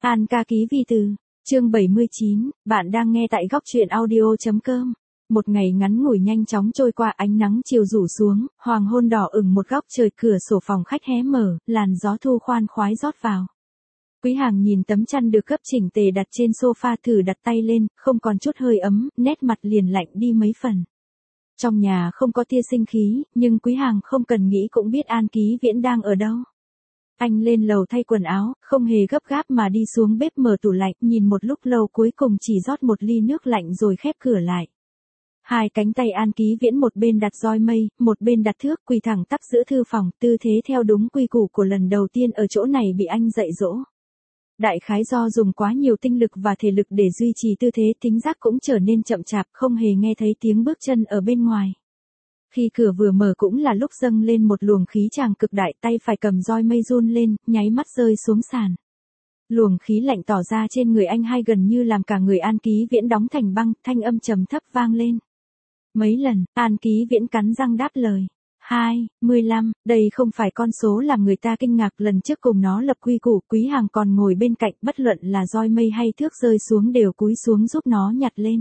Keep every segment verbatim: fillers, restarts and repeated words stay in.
An ca ký vi từ, chương bảy mươi chín, bạn đang nghe tại góc truyện audio.com. Một ngày ngắn ngủi nhanh chóng trôi qua, ánh nắng chiều rủ xuống, hoàng hôn đỏ ửng một góc trời, cửa sổ phòng khách hé mở, làn gió thu khoan khoái rót vào. Quý Hàng nhìn tấm chăn được gấp chỉnh tề đặt trên sofa, thử đặt tay lên, không còn chút hơi ấm, nét mặt liền lạnh đi mấy phần. Trong nhà không có tia sinh khí, nhưng Quý Hàng không cần nghĩ cũng biết An Ký Viễn đang ở đâu. Anh lên lầu thay quần áo, không hề gấp gáp mà đi xuống bếp mở tủ lạnh, nhìn một lúc lâu cuối cùng chỉ rót một ly nước lạnh rồi khép cửa lại. Hai cánh tay An Ký Viễn một bên đặt roi mây, một bên đặt thước, quỳ thẳng tắp giữa thư phòng, tư thế theo đúng quy củ của lần đầu tiên ở chỗ này bị anh dạy dỗ. Đại khái do dùng quá nhiều tinh lực và thể lực để duy trì tư thế, tính giác cũng trở nên chậm chạp, không hề nghe thấy tiếng bước chân ở bên ngoài. Khi cửa vừa mở cũng là lúc dâng lên một luồng khí tràng cực đại, tay phải cầm roi mây run lên, nháy mắt rơi xuống sàn. Luồng khí lạnh tỏ ra trên người anh hai gần như làm cả người An Ký Viễn đóng thành băng, thanh âm trầm thấp vang lên. Mấy lần, An Ký Viễn cắn răng đáp lời. Hai, mươi lăm, đây không phải con số làm người ta kinh ngạc, lần trước cùng nó lập quy củ, Quý Hàng còn ngồi bên cạnh, bất luận là roi mây hay thước rơi xuống đều cúi xuống giúp nó nhặt lên.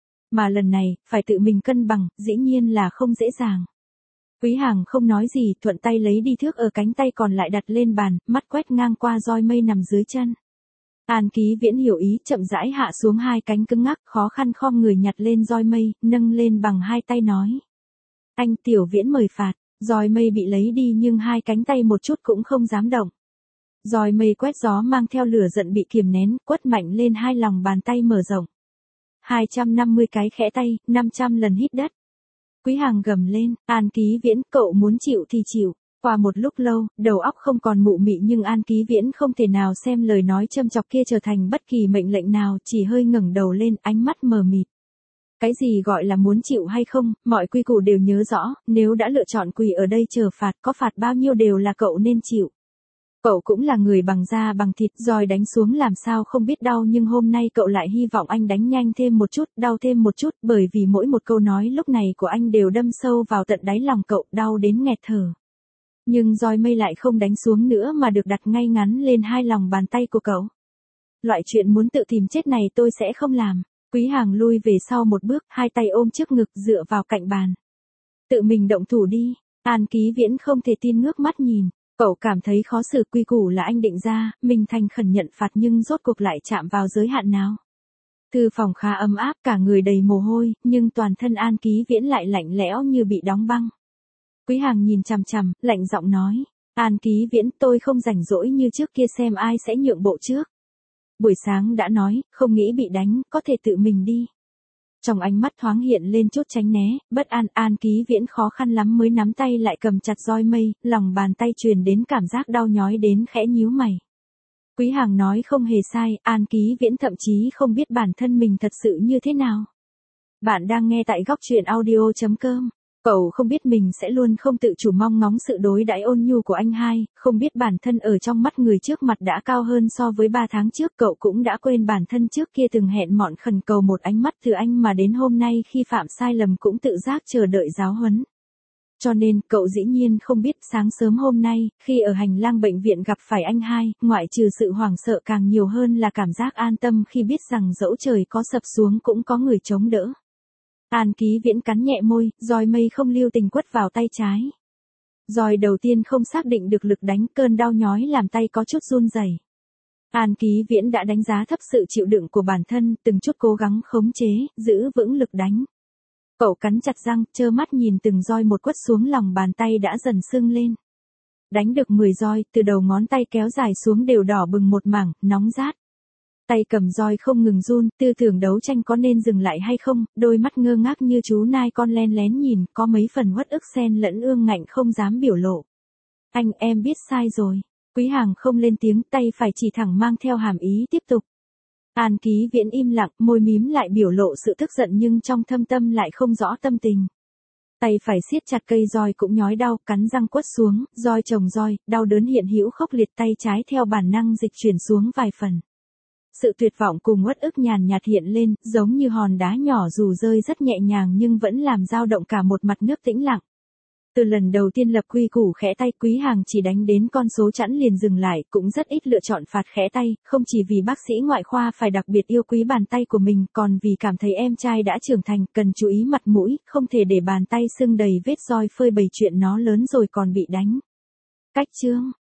Mà lần này, phải tự mình cân bằng, dĩ nhiên là không dễ dàng. Quý Hàng không nói gì, thuận tay lấy đi thước ở cánh tay còn lại đặt lên bàn, mắt quét ngang qua roi mây nằm dưới chân. An Ký Viễn hiểu ý, chậm rãi hạ xuống hai cánh cứng ngắc, khó khăn khom người nhặt lên roi mây, nâng lên bằng hai tay nói. Anh Tiểu Viễn mời phạt, roi mây bị lấy đi nhưng hai cánh tay một chút cũng không dám động. Roi mây quét gió mang theo lửa giận bị kiềm nén, quất mạnh lên hai lòng bàn tay mở rộng. hai trăm năm mươi cái khẽ tay, năm trăm lần hít đất. Quý Hàng gầm lên, An Ký Viễn, cậu muốn chịu thì chịu. Qua một lúc lâu, đầu óc không còn mụ mị nhưng An Ký Viễn không thể nào xem lời nói châm chọc kia trở thành bất kỳ mệnh lệnh nào, chỉ hơi ngẩng đầu lên, ánh mắt mờ mịt. Cái gì gọi là muốn chịu hay không, mọi quy củ đều nhớ rõ, nếu đã lựa chọn quỳ ở đây chờ phạt, có phạt bao nhiêu đều là cậu nên chịu. Cậu cũng là người bằng da bằng thịt, roi đánh xuống làm sao không biết đau, nhưng hôm nay cậu lại hy vọng anh đánh nhanh thêm một chút, đau thêm một chút, bởi vì mỗi một câu nói lúc này của anh đều đâm sâu vào tận đáy lòng cậu, đau đến nghẹt thở. Nhưng roi mây lại không đánh xuống nữa mà được đặt ngay ngắn lên hai lòng bàn tay của cậu. Loại chuyện muốn tự tìm chết này tôi sẽ không làm. Quý Hàng lui về sau một bước, hai tay ôm trước ngực dựa vào cạnh bàn. Tự mình động thủ đi. An Ký Viễn không thể tin ngước mắt nhìn. Cậu cảm thấy khó xử, quy củ là anh định ra, mình thành khẩn nhận phạt nhưng rốt cuộc lại chạm vào giới hạn nào. Thư phòng khá ấm áp, cả người đầy mồ hôi, nhưng toàn thân An Ký Viễn lại lạnh lẽo như bị đóng băng. Quý Hàng nhìn chằm chằm, lạnh giọng nói. An Ký Viễn, tôi không rảnh rỗi như trước kia xem ai sẽ nhượng bộ trước. Buổi sáng đã nói, không nghĩ bị đánh, có thể tự mình đi. Trong ánh mắt thoáng hiện lên chút tránh né, bất an, An Ký Viễn khó khăn lắm mới nắm tay lại cầm chặt roi mây, lòng bàn tay truyền đến cảm giác đau nhói đến khẽ nhíu mày. Quý Hàng nói không hề sai, An Ký Viễn thậm chí không biết bản thân mình thật sự như thế nào. Bạn đang nghe tại góc truyện audio.com. Cậu không biết mình sẽ luôn không tự chủ mong ngóng sự đối đãi ôn nhu của anh hai, không biết bản thân ở trong mắt người trước mặt đã cao hơn so với ba tháng trước, cậu cũng đã quên bản thân trước kia từng hẹn mọn khẩn cầu một ánh mắt từ anh mà đến hôm nay khi phạm sai lầm cũng tự giác chờ đợi giáo huấn. Cho nên, cậu dĩ nhiên không biết sáng sớm hôm nay, khi ở hành lang bệnh viện gặp phải anh hai, ngoại trừ sự hoảng sợ càng nhiều hơn là cảm giác an tâm khi biết rằng dẫu trời có sập xuống cũng có người chống đỡ. An Ký Viễn cắn nhẹ môi, roi mây không lưu tình quất vào tay trái. Roi đầu tiên không xác định được lực đánh, cơn đau nhói làm tay có chút run rẩy. An Ký Viễn đã đánh giá thấp sự chịu đựng của bản thân, từng chút cố gắng khống chế, giữ vững lực đánh. Cậu cắn chặt răng, trơ mắt nhìn từng roi một quất xuống lòng bàn tay đã dần sưng lên. Đánh được mười roi, từ đầu ngón tay kéo dài xuống đều đỏ bừng một mảng, nóng rát. Tay cầm roi không ngừng run, tư tưởng đấu tranh có nên dừng lại hay không, đôi mắt ngơ ngác như chú nai con len lén nhìn, có mấy phần uất ức xen lẫn ương ngạnh không dám biểu lộ. Anh, em biết sai rồi. Quý Hàng không lên tiếng, tay phải chỉ thẳng mang theo hàm ý tiếp tục. An Ký Viễn im lặng, môi mím lại biểu lộ sự tức giận nhưng trong thâm tâm lại không rõ tâm tình. Tay phải siết chặt cây roi cũng nhói đau, cắn răng quất xuống, roi chồng roi, đau đớn hiện hữu khốc liệt, tay trái theo bản năng dịch chuyển xuống vài phần. Sự tuyệt vọng cùng uất ức nhàn nhạt hiện lên, giống như hòn đá nhỏ dù rơi rất nhẹ nhàng nhưng vẫn làm dao động cả một mặt nước tĩnh lặng. Từ lần đầu tiên lập quy củ khẽ tay, Quý Hàng chỉ đánh đến con số chẵn liền dừng lại, cũng rất ít lựa chọn phạt khẽ tay, không chỉ vì bác sĩ ngoại khoa phải đặc biệt yêu quý bàn tay của mình, còn vì cảm thấy em trai đã trưởng thành, cần chú ý mặt mũi, không thể để bàn tay sưng đầy vết roi phơi bày chuyện nó lớn rồi còn bị đánh. Cách chương